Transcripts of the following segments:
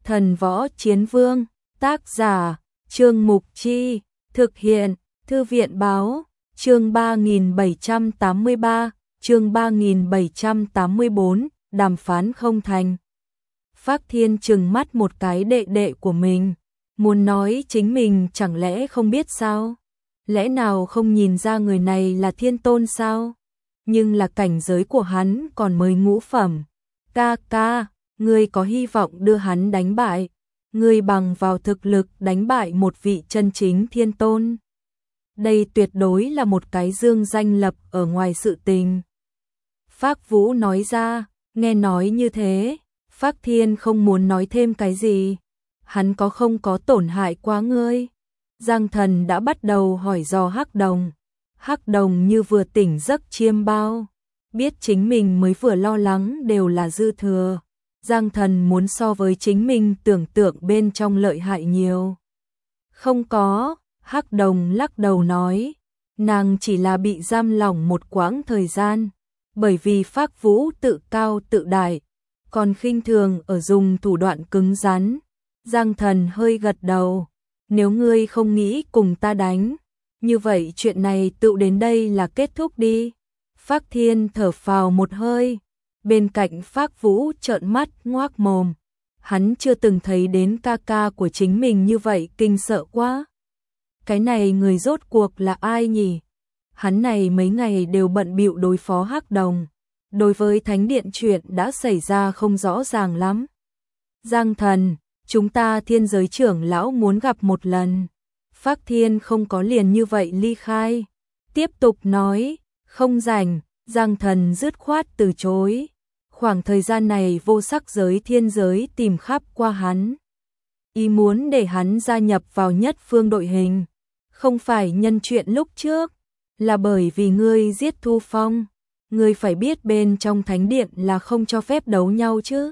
Thần Võ Chiến Vương, tác giả, Trương Mục Chi, thực hiện, Thư viện Báo, chương 3783, chương 3784, đàm phán không thành. Phác Thiên trừng mắt một cái đệ đệ của mình, muốn nói chính mình chẳng lẽ không biết sao? Lẽ nào không nhìn ra người này là thiên tôn sao? Nhưng là cảnh giới của hắn còn mới ngũ phẩm. Ca ca, ngươi có hy vọng đưa hắn đánh bại, ngươi bằng vào thực lực đánh bại một vị chân chính thiên tôn. Đây tuyệt đối là một cái dương danh lập ở ngoài sự tình. Phác Vũ nói ra, nghe nói như thế, Phác Thiên không muốn nói thêm cái gì. Hắn không có tổn hại quá ngươi? Giang Thần đã bắt đầu hỏi dò Hắc Đồng. Hắc Đồng như vừa tỉnh giấc chiêm bao, biết chính mình mới vừa lo lắng đều là dư thừa. Giang Thần muốn so với chính mình tưởng tượng bên trong lợi hại nhiều. Không có, Hắc Đồng lắc đầu nói, nàng chỉ là bị giam lỏng một quãng thời gian, bởi vì Phác Vũ tự cao tự đại, còn khinh thường ở dùng thủ đoạn cứng rắn. Giang Thần hơi gật đầu, nếu ngươi không nghĩ cùng ta đánh, như vậy chuyện này tự đến đây là kết thúc đi. Phác Thiên thở phào một hơi, bên cạnh Phác Vũ trợn mắt ngoác mồm, hắn chưa từng thấy đến ca ca của chính mình như vậy, kinh sợ quá. Cái này người rốt cuộc là ai nhỉ? Hắn này mấy ngày đều bận bịu đối phó Hắc Đồng, đối với Thánh Điện chuyện đã xảy ra không rõ ràng lắm. Giang Thần, chúng ta Thiên Giới trưởng lão muốn gặp một lần. Phác Thiên không có liền như vậy ly khai, tiếp tục nói, không rảnh. Giang Thần dứt khoát từ chối. Khoảng thời gian này vô sắc giới thiên giới tìm khắp qua hắn, ý muốn để hắn gia nhập vào Nhất Phương đội hình, không phải nhân chuyện lúc trước, là bởi vì ngươi giết Thu Phong. Ngươi phải biết bên trong Thánh Điện là không cho phép đấu nhau chứ.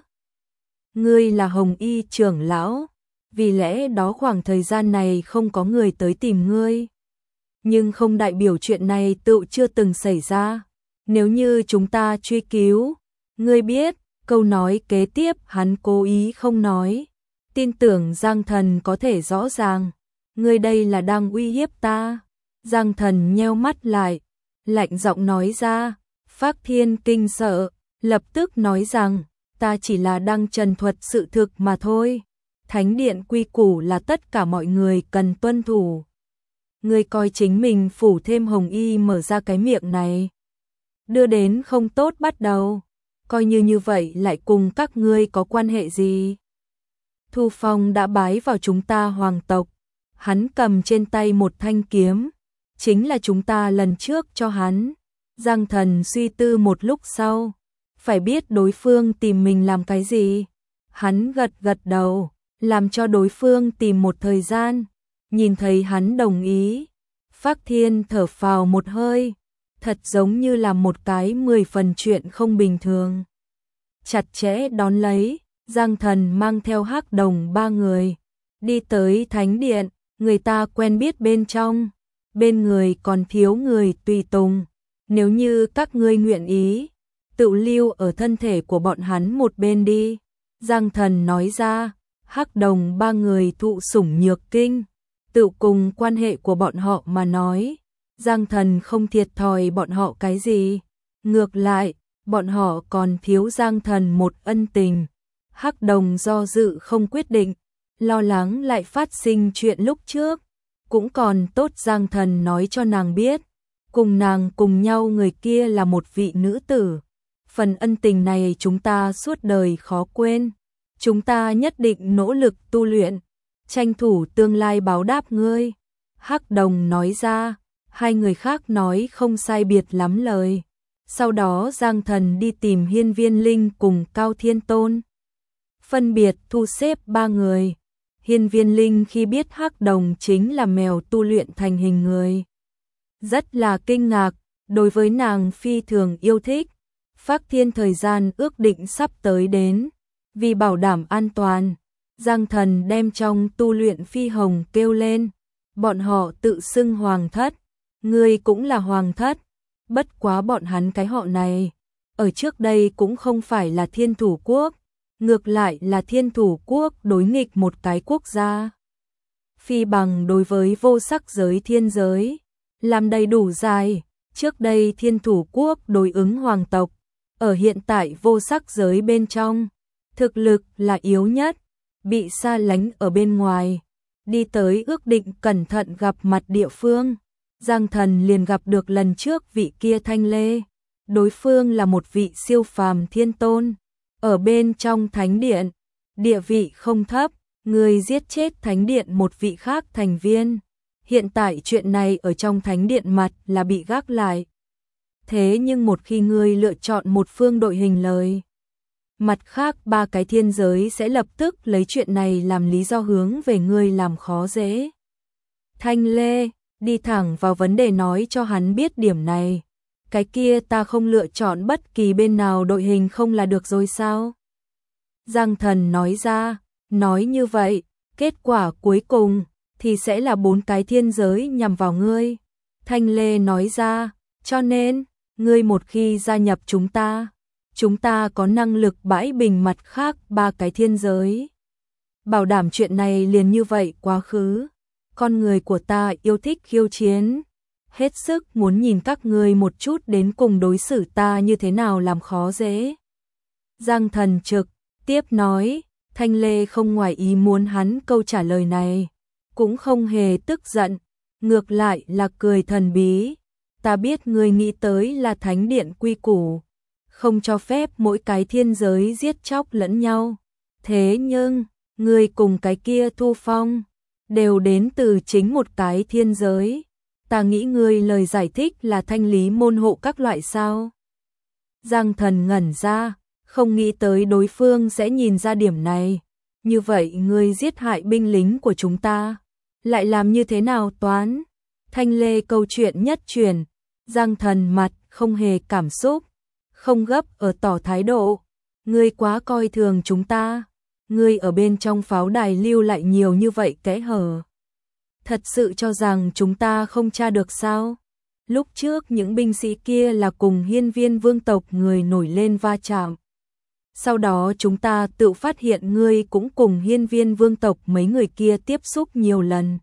Ngươi là Hồng Y trưởng lão, vì lẽ đó khoảng thời gian này không có người tới tìm ngươi. Nhưng không đại biểu chuyện này tự chưa từng xảy ra. Nếu như chúng ta truy cứu, ngươi biết, câu nói kế tiếp hắn cố ý không nói. Tin tưởng Giang Thần có thể rõ ràng, ngươi đây là đang uy hiếp ta. Giang Thần nheo mắt lại, lạnh giọng nói ra. Phác Thiên kinh sợ, lập tức nói rằng, ta chỉ là đang trần thuật sự thực mà thôi. Thánh Điện quy củ là tất cả mọi người cần tuân thủ. Ngươi coi chính mình phủ thêm Hồng Y mở ra cái miệng này, đưa đến không tốt bắt đầu, coi như vậy lại cùng các ngươi có quan hệ gì? Thu Phong đã bái vào chúng ta hoàng tộc, hắn cầm trên tay một thanh kiếm, chính là chúng ta lần trước cho hắn. Giang Thần suy tư một lúc sau, phải biết đối phương tìm mình làm cái gì. Hắn gật gật đầu, làm cho đối phương tìm một thời gian, nhìn thấy hắn đồng ý. Phác Thiên thở phào một hơi, thật giống như là một cái 10 phần chuyện không bình thường. Chặt chẽ đón lấy, Giang Thần mang theo Hắc Đồng 3 người, đi tới Thánh Điện, người ta quen biết bên trong, bên người còn thiếu người tùy tùng. Nếu như các ngươi nguyện ý, tự lưu ở thân thể của bọn hắn một bên đi. Giang Thần nói ra, Hắc Đồng 3 người thụ sủng nhược kinh, tự cùng quan hệ của bọn họ mà nói, Giang Thần không thiệt thòi bọn họ cái gì. Ngược lại, bọn họ còn thiếu Giang Thần một ân tình. Hắc Đồng do dự không quyết định, lo lắng lại phát sinh chuyện lúc trước. Cũng còn tốt Giang Thần nói cho nàng biết, cùng nàng cùng nhau người kia là một vị nữ tử. Phần ân tình này chúng ta suốt đời khó quên. Chúng ta nhất định nỗ lực tu luyện, tranh thủ tương lai báo đáp ngươi. Hắc Đồng nói ra, hai người khác nói không sai biệt lắm lời. Sau đó Giang Thần đi tìm Hiên Viên Linh cùng Cao Thiên Tôn, phân biệt thu xếp 3 người. Hiên Viên Linh khi biết Hắc Đồng chính là mèo tu luyện thành hình người, rất là kinh ngạc, đối với nàng phi thường yêu thích. Phác Thiên thời gian ước định sắp tới đến, vì bảo đảm an toàn, Giang Thần đem trong tu luyện phi hồng kêu lên, bọn họ tự xưng hoàng thất, ngươi cũng là hoàng thất, bất quá bọn hắn cái họ này, ở trước đây cũng không phải là Thiên Thủ Quốc, ngược lại là Thiên Thủ quốc đối nghịch một cái quốc gia. Phi bằng đối với vô sắc giới thiên giới, làm đầy đủ dài, trước đây Thiên Thủ quốc đối ứng hoàng tộc, ở hiện tại vô sắc giới bên trong, thực lực là yếu nhất, bị xa lánh ở bên ngoài, đi tới ước định cẩn thận gặp mặt địa phương. Giang Thần liền gặp được lần trước vị kia Thanh Lê, đối phương là một vị siêu phàm thiên tôn, ở bên trong thánh điện, địa vị không thấp, người giết chết thánh điện một vị khác thành viên. Hiện tại chuyện này ở trong thánh điện mặt là bị gác lại. Thế nhưng một khi ngươi lựa chọn một phương đội hình lời, mặt khác ba cái thiên giới sẽ lập tức lấy chuyện này làm lý do hướng về ngươi làm khó dễ. Thanh Lê, đi thẳng vào vấn đề nói cho hắn biết điểm này. Cái kia ta không lựa chọn bất kỳ bên nào đội hình không là được rồi sao? Giang Thần nói ra, nói như vậy, kết quả cuối cùng thì sẽ là 4 cái thiên giới nhằm vào ngươi. Thanh Lê nói ra, cho nên, ngươi một khi gia nhập chúng ta có năng lực bãi bình mặt khác 3 cái thiên giới. Bảo đảm chuyện này liền như vậy quá khứ. Con người của ta yêu thích khiêu chiến, hết sức muốn nhìn các ngươi một chút đến cùng đối xử ta như thế nào làm khó dễ. Giang Thần trực tiếp nói, Thanh Lê không ngoài ý muốn hắn câu trả lời này, cũng không hề tức giận, ngược lại là cười thần bí. Ta biết ngươi nghĩ tới là thánh điện quy củ, không cho phép mỗi cái thiên giới giết chóc lẫn nhau. Thế nhưng, ngươi cùng cái kia Thu Phong đều đến từ chính một cái thiên giới. Ta nghĩ ngươi lời giải thích là thanh lý môn hộ các loại sao? Giang Thần ngẩn ra, không nghĩ tới đối phương sẽ nhìn ra điểm này. Như vậy ngươi giết hại binh lính của chúng ta, lại làm như thế nào toán? Thanh Lê câu chuyện nhất truyền, Giang Thần mặt không hề cảm xúc, không gấp ở tỏ thái độ. Ngươi quá coi thường chúng ta, ngươi ở bên trong pháo đài lưu lại nhiều như vậy kẽ hở. Thật sự cho rằng chúng ta không tra được sao? Lúc trước những binh sĩ kia là cùng Hiên Viên vương tộc người nổi lên va chạm. Sau đó chúng ta tự phát hiện ngươi cũng cùng Hiên Viên vương tộc mấy người kia tiếp xúc nhiều lần.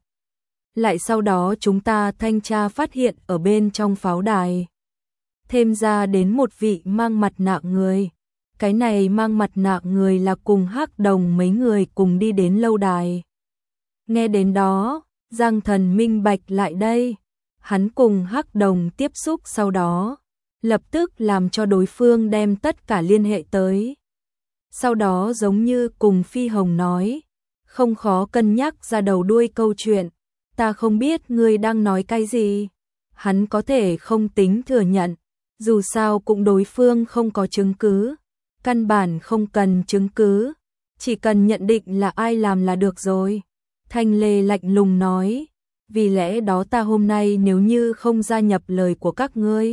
Lại sau đó chúng ta thanh tra phát hiện ở bên trong pháo đài thêm ra đến một vị mang mặt nạ người. Cái này mang mặt nạ người là cùng Hắc Đồng mấy người cùng đi đến lâu đài. Nghe đến đó, Giang Thần minh bạch lại đây. Hắn cùng Hắc Đồng tiếp xúc sau đó, lập tức làm cho đối phương đem tất cả liên hệ tới. Sau đó giống như cùng Phi Hồng nói, không khó cân nhắc ra đầu đuôi câu chuyện. Ta không biết ngươi đang nói cái gì. Hắn có thể không tính thừa nhận, dù sao cũng đối phương không có chứng cứ. Căn bản không cần chứng cứ, chỉ cần nhận định là ai làm là được rồi. Thanh Lê lạnh lùng nói, vì lẽ đó ta hôm nay nếu như không gia nhập lời của các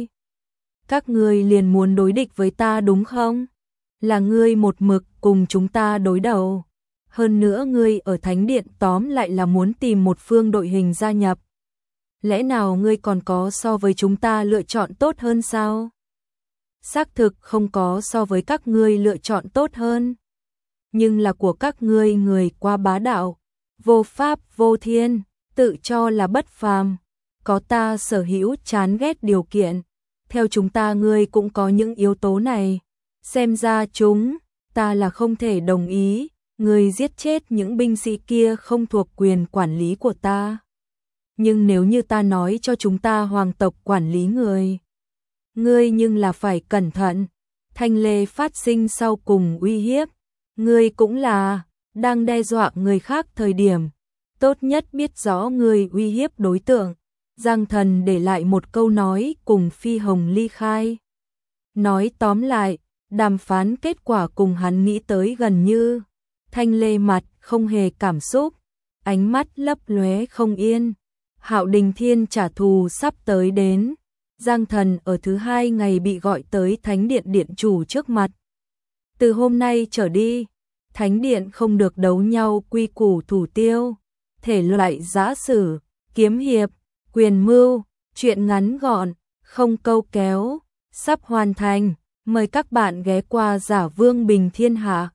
ngươi liền muốn đối địch với ta đúng không? Là ngươi một mực cùng chúng ta đối đầu. Hơn nữa ngươi ở thánh điện tóm lại là muốn tìm một phương đội hình gia nhập. Lẽ nào ngươi còn có so với chúng ta lựa chọn tốt hơn sao? Xác thực không có so với các ngươi lựa chọn tốt hơn. Nhưng là của các ngươi người quá bá đạo, vô pháp vô thiên, tự cho là bất phàm, có ta sở hữu chán ghét điều kiện. Theo chúng ta ngươi cũng có những yếu tố này. Xem ra ta là không thể đồng ý, ngươi giết chết những binh sĩ kia không thuộc quyền quản lý của ta. Nhưng nếu như ta nói cho chúng ta hoàng tộc quản lý ngươi nhưng là phải cẩn thận. Thanh Lê phát sinh sau cùng uy hiếp, ngươi cũng là đang đe dọa người khác thời điểm, tốt nhất biết rõ ngươi uy hiếp đối tượng. Giang Thần để lại một câu nói cùng Phi Hồng ly khai. Nói tóm lại, đàm phán kết quả cùng hắn nghĩ tới gần như. Thanh Lê mặt không hề cảm xúc, ánh mắt lấp lóe không yên. Hạo Đình Thiên trả thù sắp tới đến. Giang Thần ở thứ 2 ngày bị gọi tới Thánh Điện Điện chủ trước mặt. Từ hôm nay trở đi, Thánh Điện không được đấu nhau quy củ thủ tiêu, thể loại giã sử, kiếm hiệp, quyền mưu, chuyện ngắn gọn, không câu kéo, sắp hoàn thành. Mời các bạn ghé qua Giả Vương Bình Thiên Hạ.